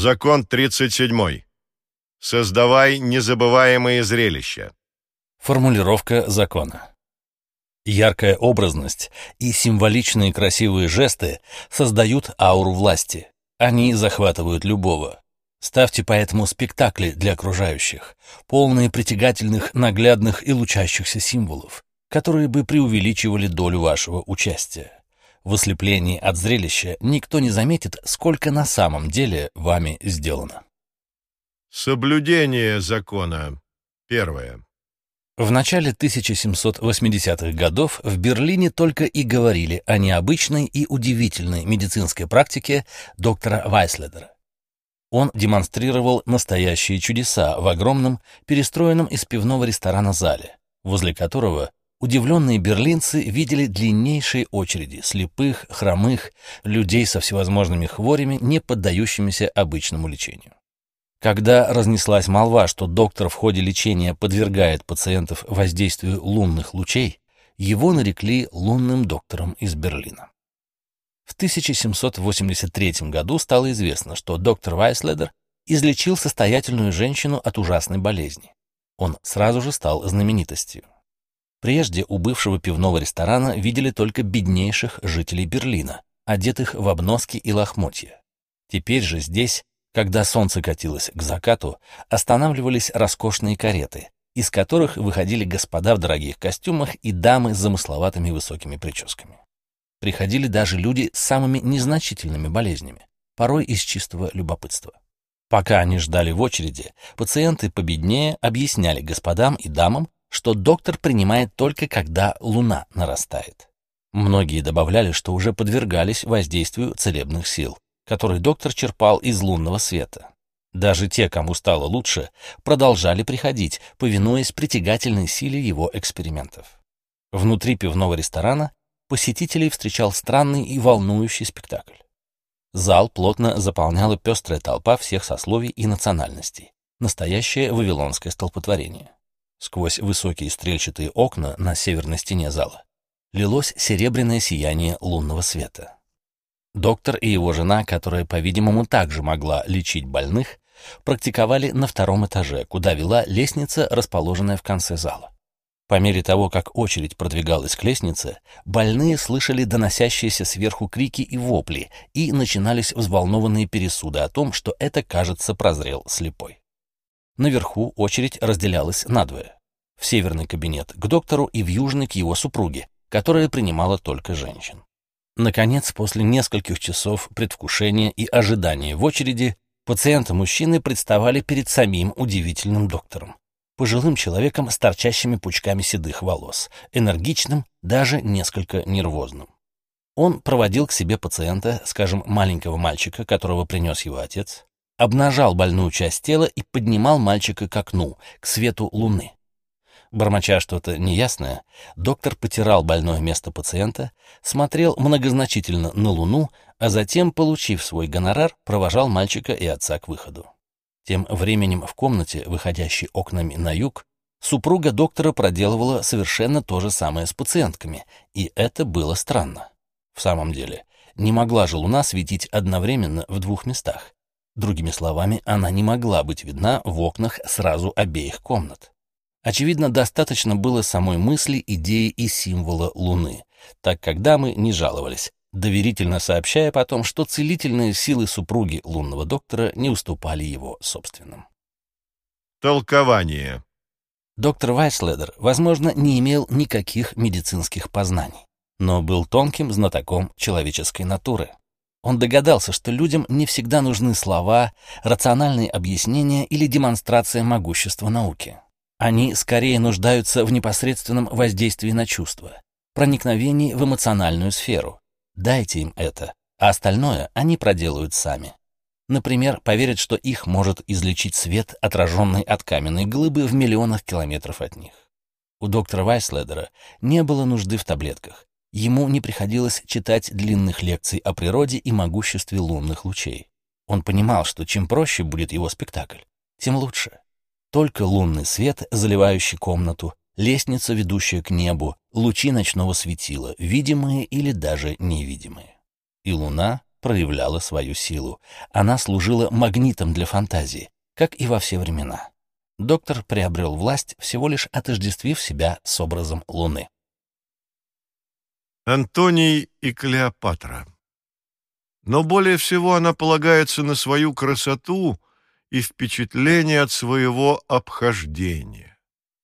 Закон 37. Создавай незабываемые зрелища. Формулировка закона. Яркая образность и символичные красивые жесты создают ауру власти. Они захватывают любого. Ставьте поэтому спектакли для окружающих, полные притягательных, наглядных и лучащихся символов, которые бы преувеличивали долю вашего участия. В ослеплении от зрелища никто не заметит, сколько на самом деле вами сделано. Соблюдение закона. Первое. В начале 1780-х годов в Берлине только и говорили о необычной и удивительной медицинской практике доктора Вайследера. Он демонстрировал настоящие чудеса в огромном, перестроенном из пивного ресторана зале, возле которого удивленные берлинцы видели длиннейшие очереди слепых, хромых, людей со всевозможными хворями, не поддающимися обычному лечению. Когда разнеслась молва, что доктор в ходе лечения подвергает пациентов воздействию лунных лучей, его нарекли лунным доктором из Берлина. В 1783 году стало известно, что доктор Вайследер излечил состоятельную женщину от ужасной болезни. Он сразу же стал знаменитостью. Прежде у бывшего пивного ресторана видели только беднейших жителей Берлина, одетых в обноски и лохмотья. Теперь же здесь, когда солнце катилось к закату, останавливались роскошные кареты, из которых выходили господа в дорогих костюмах и дамы с замысловатыми высокими прическами. Приходили даже люди с самыми незначительными болезнями, порой из чистого любопытства. Пока они ждали в очереди, пациенты победнее объясняли господам и дамам, что доктор принимает только когда луна нарастает. Многие добавляли, что уже подвергались воздействию целебных сил, который доктор черпал из лунного света. Даже те, кому стало лучше, продолжали приходить, повинуясь притягательной силе его экспериментов. Внутри пивного ресторана посетителей встречал странный и волнующий спектакль. Зал плотно заполняла пестрая толпа всех сословий и национальностей. Настоящее вавилонское столпотворение. Сквозь высокие стрельчатые окна на северной стене зала лилось серебряное сияние лунного света. Доктор и его жена, которая, по-видимому, также могла лечить больных, практиковали на втором этаже, куда вела лестница, расположенная в конце зала. По мере того, как очередь продвигалась к лестнице, больные слышали доносящиеся сверху крики и вопли, и начинались взволнованные пересуды о том, что это, кажется, прозрел слепой. Наверху очередь разделялась надвое. В северный кабинет к доктору и в южный к его супруге, которая принимала только женщин. Наконец, после нескольких часов предвкушения и ожидания в очереди, пациенты-мужчины представали перед самим удивительным доктором. Пожилым человеком с торчащими пучками седых волос, энергичным, даже несколько нервозным. Он проводил к себе пациента, скажем, маленького мальчика, которого принес его отец, обнажал больную часть тела и поднимал мальчика к окну, к свету луны. Бормоча что-то неясное, доктор потирал больное место пациента, смотрел многозначительно на луну, а затем, получив свой гонорар, провожал мальчика и отца к выходу. Тем временем в комнате, выходящей окнами на юг, супруга доктора проделывала совершенно то же самое с пациентками, и это было странно. В самом деле, не могла же луна светить одновременно в двух местах. Другими словами, она не могла быть видна в окнах сразу обеих комнат. Очевидно, достаточно было самой мысли, идеи и символа Луны, так как дамы не жаловались, доверительно сообщая потом, что целительные силы супруги лунного доктора не уступали его собственным. Толкование. Доктор Вайследер, возможно, не имел никаких медицинских познаний, но был тонким знатоком человеческой натуры. Он догадался, что людям не всегда нужны слова, рациональные объяснения или демонстрация могущества науки. Они скорее нуждаются в непосредственном воздействии на чувства, проникновении в эмоциональную сферу. Дайте им это, а остальное они проделают сами. Например, поверят, что их может излечить свет, отраженный от каменной глыбы в миллионах километров от них. У доктора Вайследера не было нужды в таблетках. Ему не приходилось читать длинных лекций о природе и могуществе лунных лучей. Он понимал, что чем проще будет его спектакль, тем лучше. Только лунный свет, заливающий комнату, лестница, ведущая к небу, лучи ночного светила, видимые или даже невидимые. И луна проявляла свою силу. Она служила магнитом для фантазии, как и во все времена. Доктор приобрел власть, всего лишь отождествив себя с образом Луны. Антоний и Клеопатра. Но более всего она полагается на свою красоту и впечатление от своего обхождения.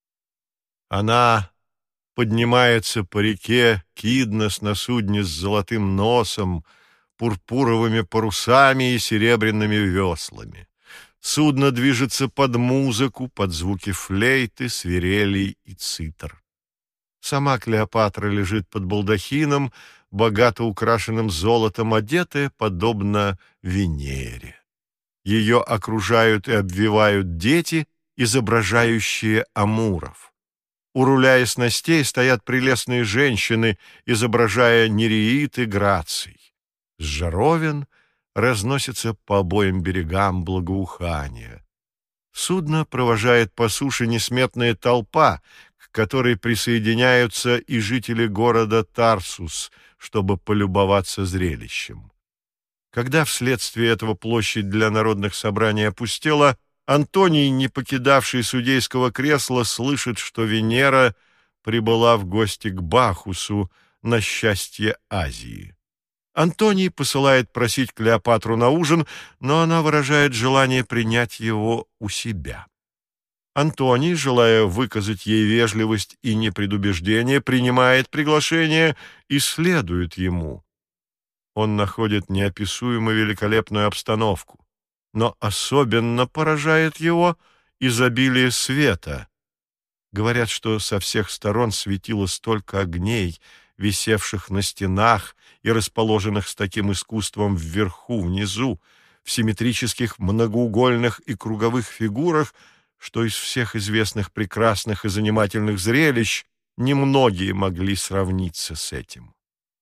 Она поднимается по реке Киднос на судне с золотым носом, пурпуровыми парусами и серебряными веслами. Судно движется под музыку, под звуки флейты, свирелей и цитр. Сама Клеопатра лежит под балдахином, богато украшенным золотом, одетая, подобно Венере. Ее окружают и обвивают дети, изображающие амуров. У руля и снастей стоят прелестные женщины, изображая нереид и граций. С жаровин разносится по обоим берегам благоухание. Судно провожает по суше несметная толпа, к которой присоединяются и жители города Тарсус, чтобы полюбоваться зрелищем. Когда вследствие этого площадь для народных собраний опустела, Антоний, не покидавший судейского кресла, слышит, что Венера прибыла в гости к Бахусу на счастье Азии. Антоний посылает просить Клеопатру на ужин, но она выражает желание принять его у себя. Антоний, желая выказать ей вежливость и непредубеждение, принимает приглашение и следует ему. Он находит неописуемо великолепную обстановку, но особенно поражает его изобилие света. Говорят, что со всех сторон светило столько огней, висевших на стенах и расположенных с таким искусством вверху, внизу, в симметрических многоугольных и круговых фигурах, что из всех известных прекрасных и занимательных зрелищ немногие могли сравниться с этим.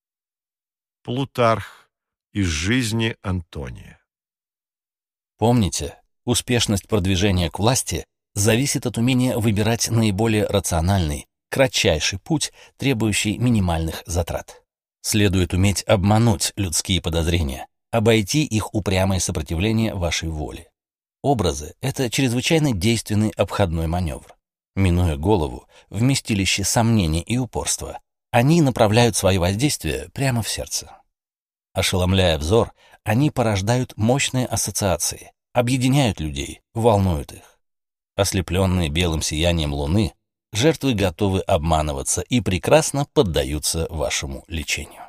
Плутарх из жизни Антония. Помните, успешность продвижения к власти зависит от умения выбирать наиболее рациональный, кратчайший путь, требующий минимальных затрат. Следует уметь обмануть людские подозрения, обойти их упрямое сопротивление вашей воле. Образы — это чрезвычайно действенный обходной маневр. Минуя голову, вместилище сомнений и упорства, они направляют свои воздействия прямо в сердце. Ошеломляя взор, они порождают мощные ассоциации, объединяют людей, волнуют их. Ослепленные белым сиянием луны, жертвы готовы обманываться и прекрасно поддаются вашему лечению.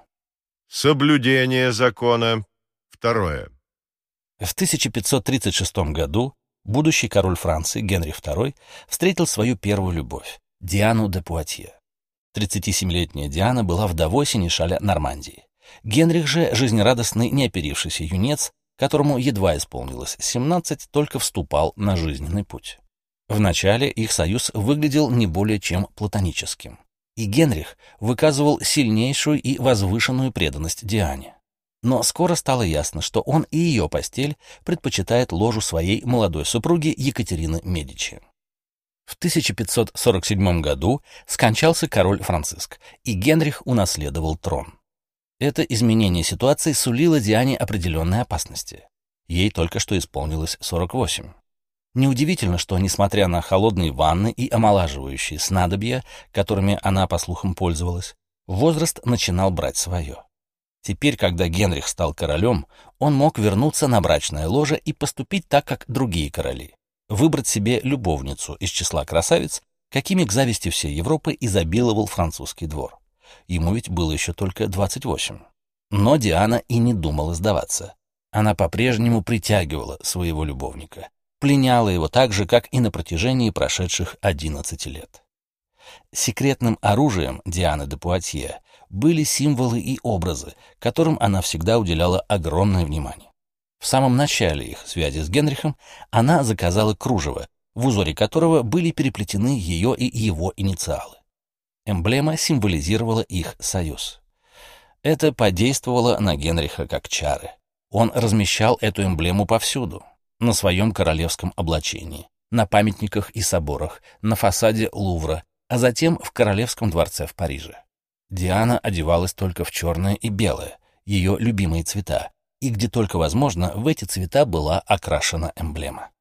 Соблюдение закона. Второе. В 1536 году будущий король Франции Генрих II встретил свою первую любовь — Диану де Пуатье. 37-летняя Диана была вдовой сенешаля Нормандии. Генрих же, жизнерадостный, неоперившийся юнец, которому едва исполнилось 17, только вступал на жизненный путь. Вначале их союз выглядел не более чем платоническим, и Генрих выказывал сильнейшую и возвышенную преданность Диане. Но скоро стало ясно, что он и ее постель предпочитает ложу своей молодой супруги Екатерины Медичи. В 1547 году скончался король Франциск, и Генрих унаследовал трон. Это изменение ситуации сулило Диане определенные опасности. Ей только что исполнилось 48. Неудивительно, что, несмотря на холодные ванны и омолаживающие снадобья, которыми она, по слухам, пользовалась, возраст начинал брать свое. Теперь, когда Генрих стал королем, он мог вернуться на брачное ложе и поступить так, как другие короли. Выбрать себе любовницу из числа красавиц, какими к зависти всей Европы изобиловал французский двор. Ему ведь было еще только 28. Но Диана и не думала сдаваться. Она по-прежнему притягивала своего любовника, пленяла его так же, как и на протяжении прошедших 11 лет. Секретным оружием Дианы де Пуатье были символы и образы, которым она всегда уделяла огромное внимание. В самом начале их связи с Генрихом она заказала кружево, в узоре которого были переплетены ее и его инициалы. Эмблема символизировала их союз. Это подействовало на Генриха как чары. Он размещал эту эмблему повсюду: на своем королевском облачении, на памятниках и соборах, на фасаде Лувра, а затем в Королевском дворце в Париже. Диана одевалась только в черное и белое, ее любимые цвета, и где только возможно, в эти цвета была окрашена эмблема.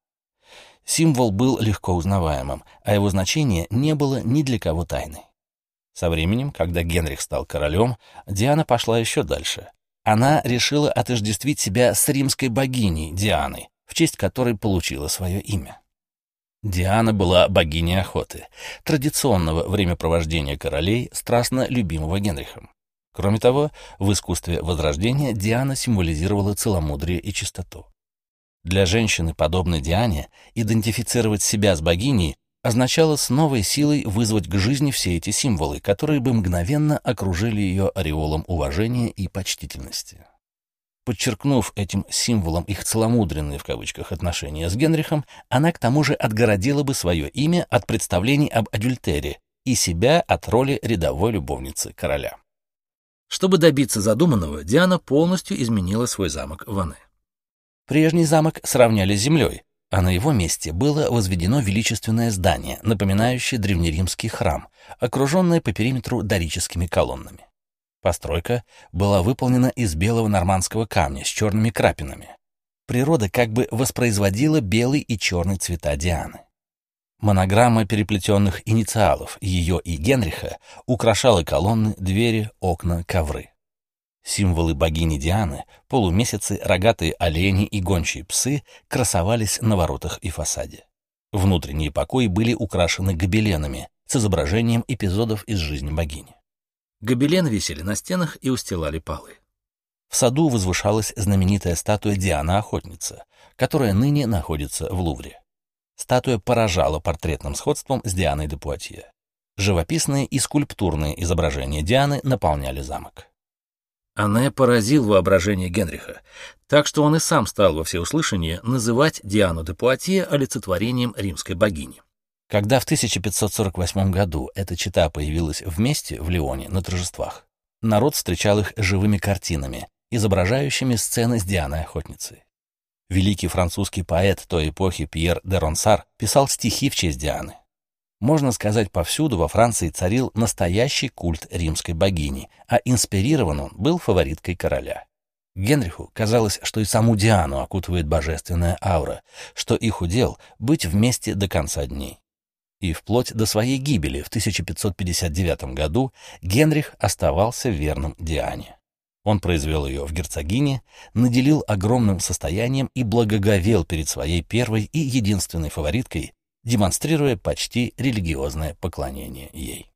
Символ был легко узнаваемым, а его значение не было ни для кого тайной. Со временем, когда Генрих стал королем, Диана пошла еще дальше. Она решила отождествить себя с римской богиней Дианой, в честь которой получила свое имя. Диана была богиней охоты, традиционного времяпровождения королей, страстно любимого Генрихом. Кроме того, в искусстве Возрождения Диана символизировала целомудрие и чистоту. Для женщины, подобной Диане, идентифицировать себя с богиней означало с новой силой вызвать к жизни все эти символы, которые бы мгновенно окружили ее ореолом уважения и почтительности. Подчеркнув этим символом их целомудренные в кавычках отношения с Генрихом, она к тому же отгородила бы свое имя от представлений об адюльтере и себя от роли рядовой любовницы короля. Чтобы добиться задуманного, Диана полностью изменила свой замок Ване. Прежний замок сравняли с землей, а на его месте было возведено величественное здание, напоминающее древнеримский храм, окруженное по периметру дорическими колоннами. Постройка была выполнена из белого нормандского камня с черными крапинами. Природа как бы воспроизводила белый и черный цвета Дианы. Монограмма переплетенных инициалов ее и Генриха украшала колонны, двери, окна, ковры. Символы богини Дианы, полумесяцы, рогатые олени и гончие псы красовались на воротах и фасаде. Внутренние покои были украшены гобеленами с изображением эпизодов из жизни богини. Гобелены висели на стенах и устилали полы. В саду возвышалась знаменитая статуя Диана-охотница, которая ныне находится в Лувре. Статуя поражала портретным сходством с Дианой де Пуатье. Живописные и скульптурные изображения Дианы наполняли замок. Анне поразил воображение Генриха, так что он и сам стал во всеуслышание называть Диану де Пуатье олицетворением римской богини. Когда в 1548 году эта чета появилась вместе в Лионе на торжествах, народ встречал их живыми картинами, изображающими сцены с Дианой-охотницей. Великий французский поэт той эпохи Пьер де Ронсар писал стихи в честь Дианы. Можно сказать, повсюду во Франции царил настоящий культ римской богини, а инспирирован он был фавориткой короля. Генриху казалось, что и саму Диану окутывает божественная аура, что их удел — быть вместе до конца дней. И вплоть до своей гибели в 1559 году Генрих оставался верным Диане. Он произвел ее в герцогине, наделил огромным состоянием и благоговел перед своей первой и единственной фавориткой, демонстрируя почти религиозное поклонение ей.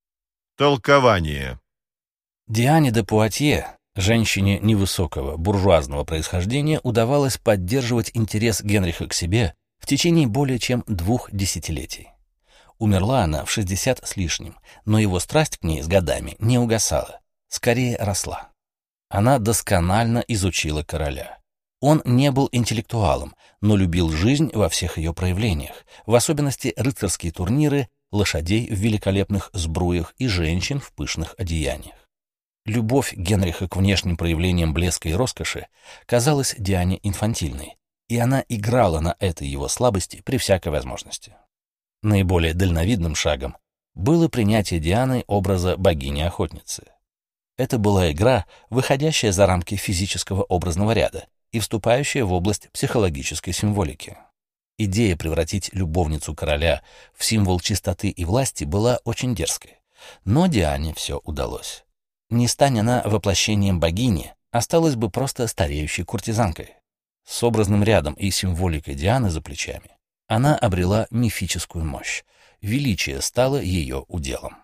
Толкование. Диане де Пуатье, женщине невысокого буржуазного происхождения, удавалось поддерживать интерес Генриха к себе в течение более чем 2 десятилетий. Умерла она в 60 с лишним, но его страсть к ней с годами не угасала, скорее росла. Она досконально изучила короля. Он не был интеллектуалом, но любил жизнь во всех ее проявлениях, в особенности рыцарские турниры, лошадей в великолепных сбруях и женщин в пышных одеяниях. Любовь Генриха к внешним проявлениям блеска и роскоши казалась Диане инфантильной, и она играла на этой его слабости при всякой возможности. Наиболее дальновидным шагом было принятие Дианы образа богини-охотницы. Это была игра, выходящая за рамки физического образного ряда и вступающая в область психологической символики. Идея превратить любовницу короля в символ чистоты и власти была очень дерзкой, но Диане все удалось. Не стань она воплощением богини, осталась бы просто стареющей куртизанкой. С образным рядом и символикой Дианы за плечами она обрела мифическую мощь, величие стало ее уделом.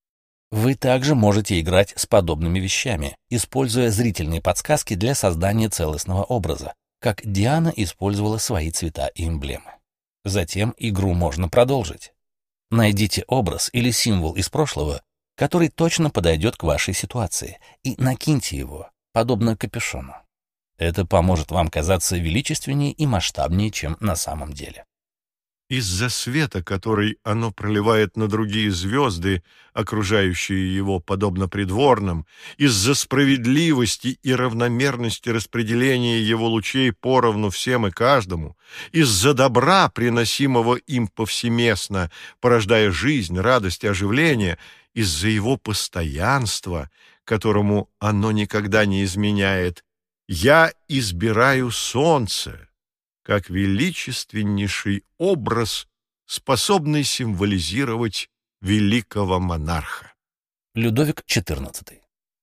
Вы также можете играть с подобными вещами, используя зрительные подсказки для создания целостного образа, как Диана использовала свои цвета и эмблемы. Затем игру можно продолжить. Найдите образ или символ из прошлого, который точно подойдет к вашей ситуации, и накиньте его, подобно капюшону. Это поможет вам казаться величественнее и масштабнее, чем на самом деле. Из-за света, который оно проливает на другие звезды, окружающие его подобно придворным, из-за справедливости и равномерности распределения его лучей поровну всем и каждому, из-за добра, приносимого им повсеместно, порождая жизнь, радость и оживление, из-за его постоянства, которому оно никогда не изменяет, Я избираю солнце как величественнейший образ, способный символизировать великого монарха. Людовик XIV.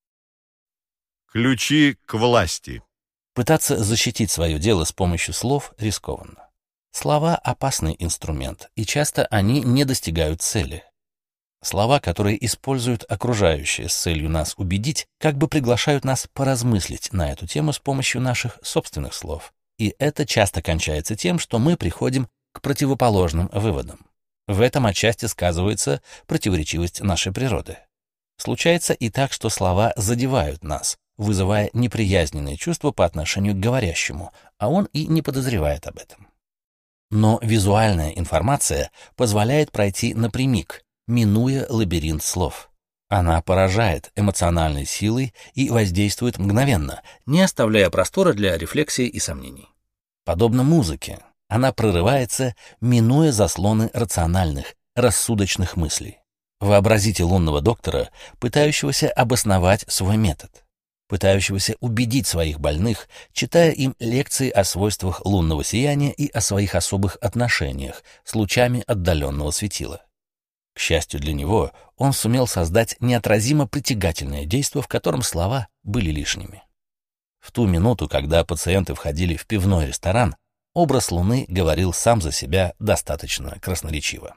Ключи к власти. Пытаться защитить свое дело с помощью слов рискованно. Слова — опасный инструмент, и часто они не достигают цели. Слова, которые используют окружающие с целью нас убедить, как бы приглашают нас поразмыслить на эту тему с помощью наших собственных слов. И это часто кончается тем, что мы приходим к противоположным выводам. В этом отчасти сказывается противоречивость нашей природы. Случается и так, что слова задевают нас, вызывая неприязненные чувства по отношению к говорящему, а он и не подозревает об этом. Но визуальная информация позволяет пройти напрямик, минуя лабиринт слов. Она поражает эмоциональной силой и воздействует мгновенно, не оставляя простора для рефлексии и сомнений. Подобно музыке, она прорывается, минуя заслоны рациональных, рассудочных мыслей. Вообразите лунного доктора, пытающегося обосновать свой метод, пытающегося убедить своих больных, читая им лекции о свойствах лунного сияния и о своих особых отношениях с лучами отдаленного светила. К счастью для него, он сумел создать неотразимо притягательное действо, в котором слова были лишними. В ту минуту, когда пациенты входили в пивной ресторан, образ Луны говорил сам за себя достаточно красноречиво.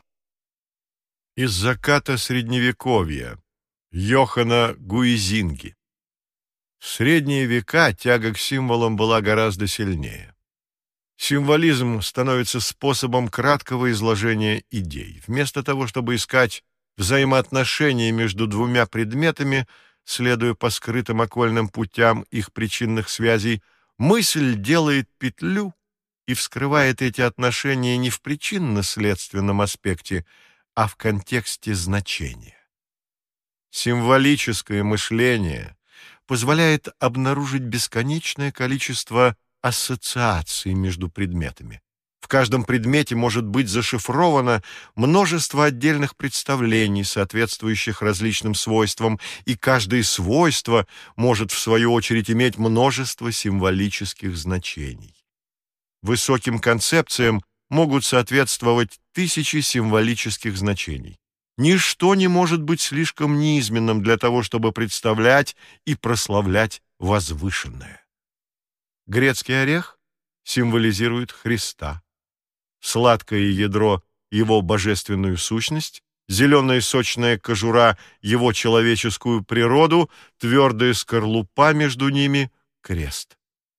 Из заката Средневековья. Йоханна Гуизинги. В средние века тяга к символам была гораздо сильнее. Символизм становится способом краткого изложения идей. Вместо того, чтобы искать взаимоотношения между двумя предметами, следуя по скрытым окольным путям их причинных связей, мысль делает петлю и вскрывает эти отношения не в причинно-следственном аспекте, а в контексте значения. Символическое мышление позволяет обнаружить бесконечное количество ассоциаций между предметами. В каждом предмете может быть зашифровано множество отдельных представлений, соответствующих различным свойствам, и каждое свойство может, в свою очередь, иметь множество символических значений. Высоким концепциям могут соответствовать тысячи символических значений. Ничто не может быть слишком низменным для того, чтобы представлять и прославлять возвышенное. Грецкий орех символизирует Христа, сладкое ядро — его божественную сущность, зеленая сочная кожура — его человеческую природу, твердая скорлупа между ними — крест.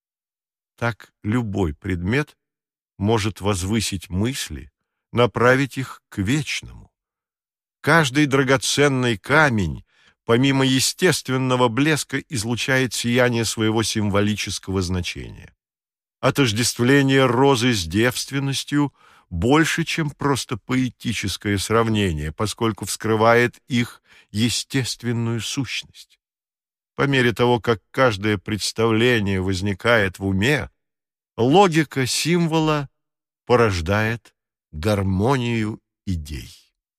Так любой предмет может возвысить мысли, направить их к вечному. Каждый драгоценный камень, помимо естественного блеска, излучает сияние своего символического значения. Отождествление розы с девственностью больше, чем просто поэтическое сравнение, поскольку вскрывает их естественную сущность. По мере того, как каждое представление возникает в уме, логика символа порождает гармонию идей.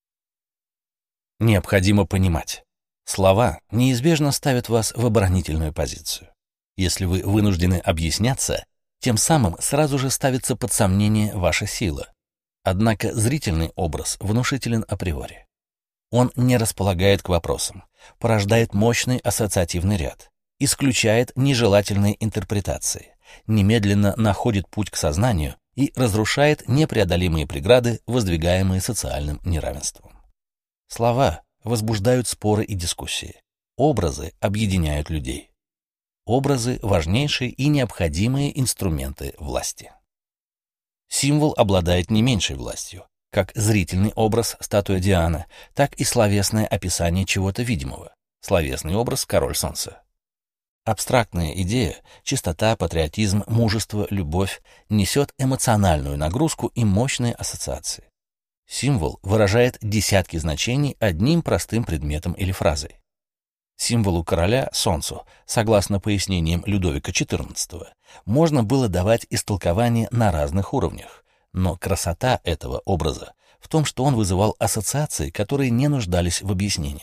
Необходимо понимать, слова неизбежно ставят вас в оборонительную позицию. Если вы вынуждены объясняться, тем самым сразу же ставится под сомнение ваша сила. Однако зрительный образ внушителен априори. Он не располагает к вопросам, порождает мощный ассоциативный ряд, исключает нежелательные интерпретации, немедленно находит путь к сознанию и разрушает непреодолимые преграды, воздвигаемые социальным неравенством. Слова возбуждают споры и дискуссии. Образы объединяют людей. Образы — важнейшие и необходимые инструменты власти. Символ обладает не меньшей властью, как зрительный образ — статуя Дианы, так и словесное описание чего-то видимого, словесный образ — король солнца. Абстрактная идея — чистота, патриотизм, мужество, любовь — несет эмоциональную нагрузку и мощные ассоциации. Символ выражает десятки значений одним простым предметом или фразой. Символу короля, солнцу, согласно пояснениям Людовика XIV, можно было давать истолкования на разных уровнях, но красота этого образа в том, что он вызывал ассоциации, которые не нуждались в объяснениях.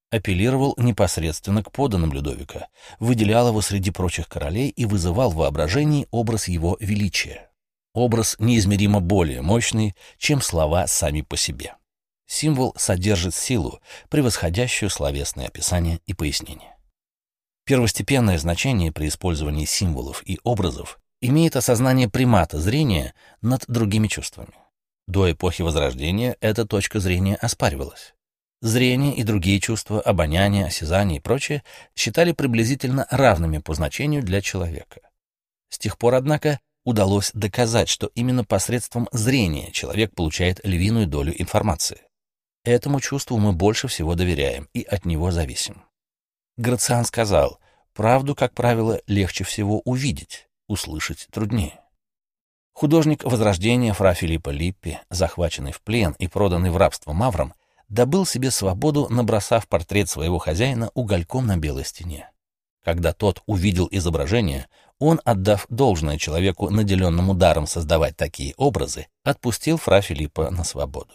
апеллировал непосредственно к подданным Людовика, выделял его среди прочих королей и вызывал в воображении образ его величия. Образ неизмеримо более мощный, чем слова сами по себе. Символ содержит силу, превосходящую словесные описания и пояснения. Первостепенное значение при использовании символов и образов имеет осознание примата зрения над другими чувствами. До эпохи Возрождения эта точка зрения оспаривалась. Зрение и другие чувства, обоняние, осязание и прочее считали приблизительно равными по значению для человека. С тех пор, однако, удалось доказать, что именно посредством зрения человек получает львиную долю информации. Этому чувству мы больше всего доверяем и от него зависим. Грациан сказал: «Правду, как правило, легче всего увидеть, услышать труднее». Художник Возрождения фра Филиппо Липпи, захваченный в плен и проданный в рабство маврам, добыл себе свободу, набросав портрет своего хозяина угольком на белой стене. Когда тот увидел изображение, он, отдав должное человеку, наделенному даром создавать такие образы, отпустил фра Филиппо на свободу.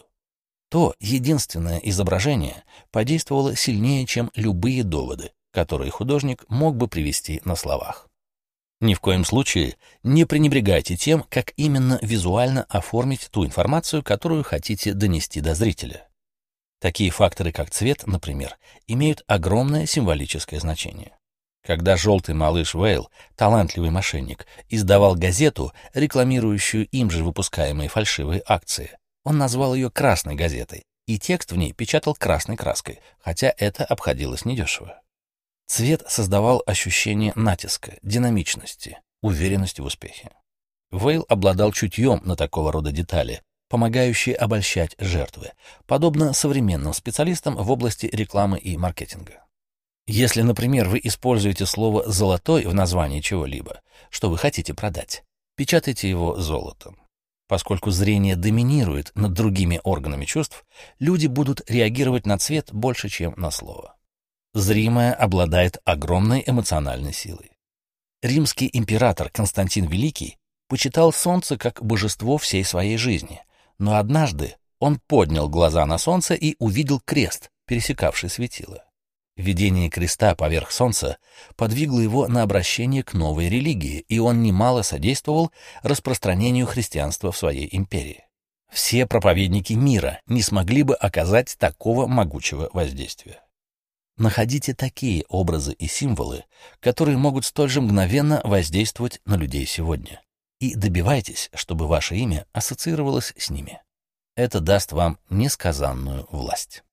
То единственное изображение подействовало сильнее, чем любые доводы, которые художник мог бы привести на словах. Ни в коем случае не пренебрегайте тем, как именно визуально оформить ту информацию, которую хотите донести до зрителя. Такие факторы, как цвет, например, имеют огромное символическое значение. Когда желтый малыш Вейл, талантливый мошенник, издавал газету, рекламирующую им же выпускаемые фальшивые акции, он назвал ее «красной газетой», и текст в ней печатал красной краской, хотя это обходилось недешево. Цвет создавал ощущение натиска, динамичности, уверенности в успехе. Вейл обладал чутьем на такого рода детали, помогающие обольщать жертвы, подобно современным специалистам в области рекламы и маркетинга. Если, например, вы используете слово «золотой» в названии чего-либо, что вы хотите продать, печатайте его золотом. Поскольку зрение доминирует над другими органами чувств, люди будут реагировать на цвет больше, чем на слово. Зримое обладает огромной эмоциональной силой. Римский император Константин Великий почитал солнце как божество всей своей жизни, но однажды он поднял глаза на солнце и увидел крест, пересекавший светило. Видение креста поверх солнца подвигло его на обращение к новой религии, и он немало содействовал распространению христианства в своей империи. Все проповедники мира не смогли бы оказать такого могучего воздействия. Находите такие образы и символы, которые могут столь же мгновенно воздействовать на людей сегодня, и добивайтесь, чтобы ваше имя ассоциировалось с ними. Это даст вам несказанную власть.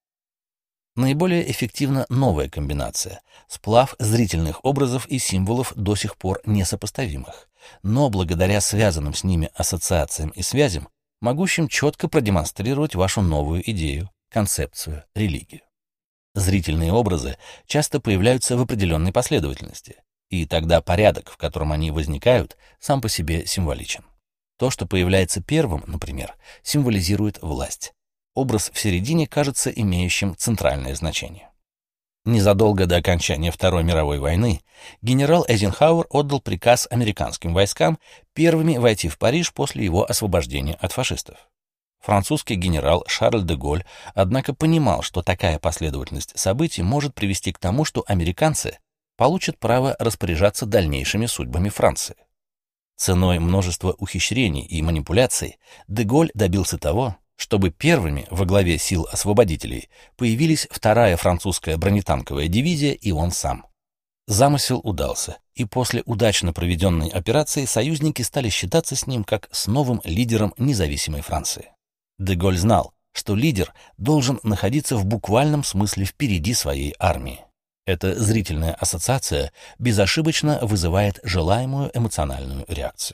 Наиболее эффективна новая комбинация — сплав зрительных образов и символов до сих пор несопоставимых, но благодаря связанным с ними ассоциациям и связям, могущим четко продемонстрировать вашу новую идею, концепцию, религию. Зрительные образы часто появляются в определенной последовательности, и тогда порядок, в котором они возникают, сам по себе символичен. То, что появляется первым, например, символизирует власть. Образ в середине кажется имеющим центральное значение. Незадолго до окончания Второй мировой войны генерал Эйзенхауэр отдал приказ американским войскам первыми войти в Париж после его освобождения от фашистов. Французский генерал Шарль де Голль, однако, понимал, что такая последовательность событий может привести к тому, что американцы получат право распоряжаться дальнейшими судьбами Франции. Ценой множества ухищрений и манипуляций де Голль добился того, чтобы первыми во главе сил освободителей появились вторая французская бронетанковая дивизия и он сам. Замысел удался, и после удачно проведенной операции союзники стали считаться с ним как с новым лидером независимой Франции. Де Голль знал, что лидер должен находиться в буквальном смысле впереди своей армии. Эта зрительная ассоциация безошибочно вызывает желаемую эмоциональную реакцию.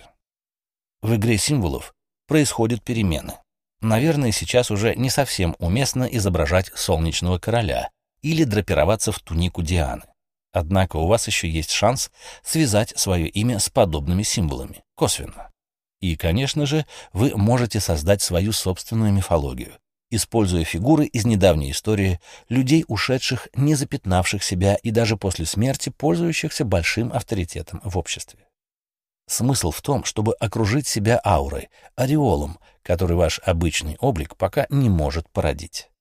В игре символов происходят перемены. Наверное, сейчас уже не совсем уместно изображать солнечного короля или драпироваться в тунику Дианы. Однако у вас еще есть шанс связать свое имя с подобными символами, косвенно. И, конечно же, вы можете создать свою собственную мифологию, используя фигуры из недавней истории людей, ушедших, не запятнавших себя и даже после смерти пользующихся большим авторитетом в обществе. Смысл в том, чтобы окружить себя аурой, ореолом, который ваш обычный облик пока не может породить.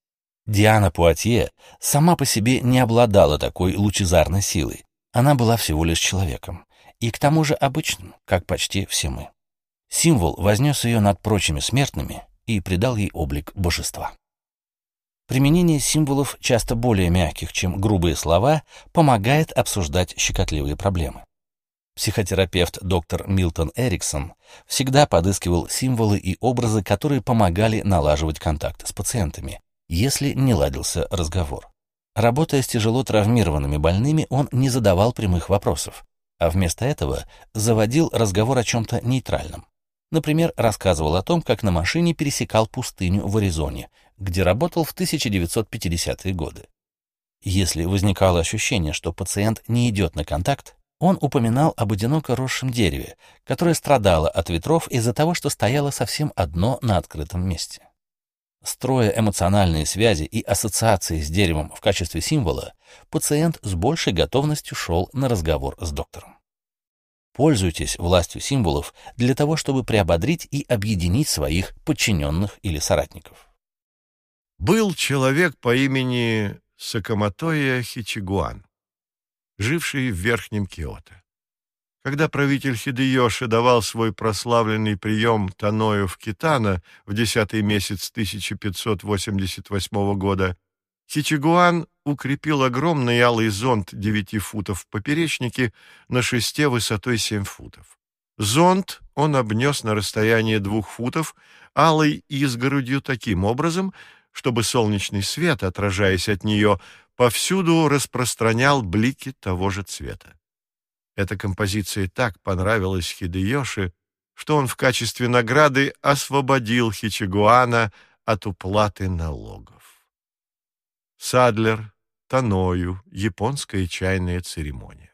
Диана Пуатье сама по себе не обладала такой лучезарной силой. Она была всего лишь человеком, и к тому же обычным, как почти все мы. Символ вознес ее над прочими смертными и придал ей облик божества. Применение символов, часто более мягких, чем грубые слова, помогает обсуждать щекотливые проблемы. Психотерапевт доктор Милтон Эриксон всегда подыскивал символы и образы, которые помогали налаживать контакт с пациентами, если не ладился разговор. Работая с тяжело травмированными больными, он не задавал прямых вопросов, а вместо этого заводил разговор о чем-то нейтральном. Например, рассказывал о том, как на машине пересекал пустыню в Аризоне, где работал в 1950-е годы. Если возникало ощущение, что пациент не идет на контакт, он упоминал об одиноко росшем дереве, которое страдало от ветров из-за того, что стояло совсем одно на открытом месте. Строя эмоциональные связи и ассоциации с деревом в качестве символа, пациент с большей готовностью шел на разговор с доктором. Пользуйтесь властью символов для того, чтобы приободрить и объединить своих подчиненных или соратников. Был человек по имени Сакамото Хичигуан, живший в Верхнем Киото. Когда правитель Хидеёши давал свой прославленный прием Таною в Китано в 10-й месяц 1588 года, Хичигуан укрепил огромный алый зонт 9 футов в поперечнике на шесте высотой 7 футов. Зонт он обнес на расстояние 2 футов алой изгородью таким образом, чтобы солнечный свет, отражаясь от нее, повсюду распространял блики того же цвета. Эта композиция так понравилась Хидеёши, что он в качестве награды освободил Хичигуана от уплаты налогов. Садлер, Таною, японская чайная церемония.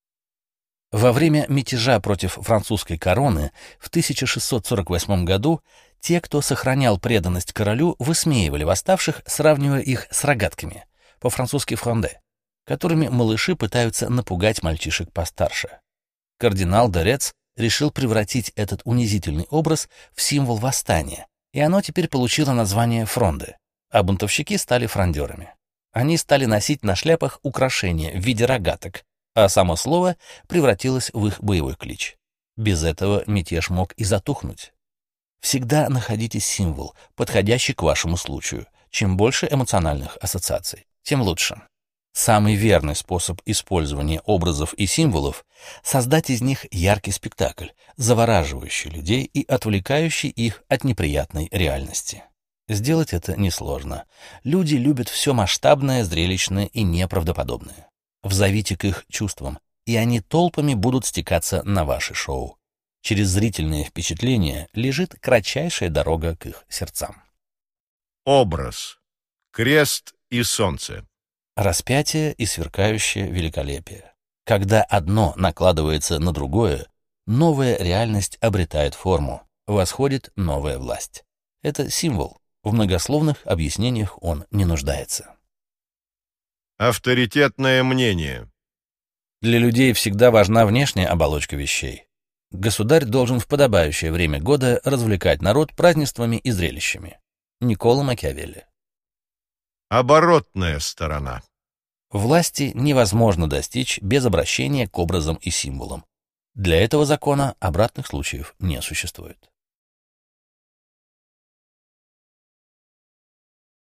Во время мятежа против французской короны в 1648 году те, кто сохранял преданность королю, высмеивали восставших, сравнивая их с рогатками, по-французски «фронде», которыми малыши пытаются напугать мальчишек постарше. Кардинал Дорец решил превратить этот унизительный образ в символ восстания, и оно теперь получило название фронде, а бунтовщики стали фрондерами. Они стали носить на шляпах украшения в виде рогаток, а само слово превратилось в их боевой клич. Без этого мятеж мог и затухнуть. Всегда находите символ, подходящий к вашему случаю. Чем больше эмоциональных ассоциаций, тем лучше. Самый верный способ использования образов и символов — создать из них яркий спектакль, завораживающий людей и отвлекающий их от неприятной реальности. Сделать это несложно. Люди любят все масштабное, зрелищное и неправдоподобное. Взовите к их чувствам, и они толпами будут стекаться на ваши шоу. Через зрительные впечатления лежит кратчайшая дорога к их сердцам. Образ. Крест и солнце. Распятие и сверкающее великолепие. Когда одно накладывается на другое, новая реальность обретает форму, восходит новая власть. Это символ. В многословных объяснениях он не нуждается. Авторитетное мнение. Для людей всегда важна внешняя оболочка вещей. Государь должен в подобающее время года развлекать народ празднествами и зрелищами. Никколо Макиавелли. Оборотная сторона. Власти невозможно достичь без обращения к образам и символам. Для этого закона обратных случаев не существует.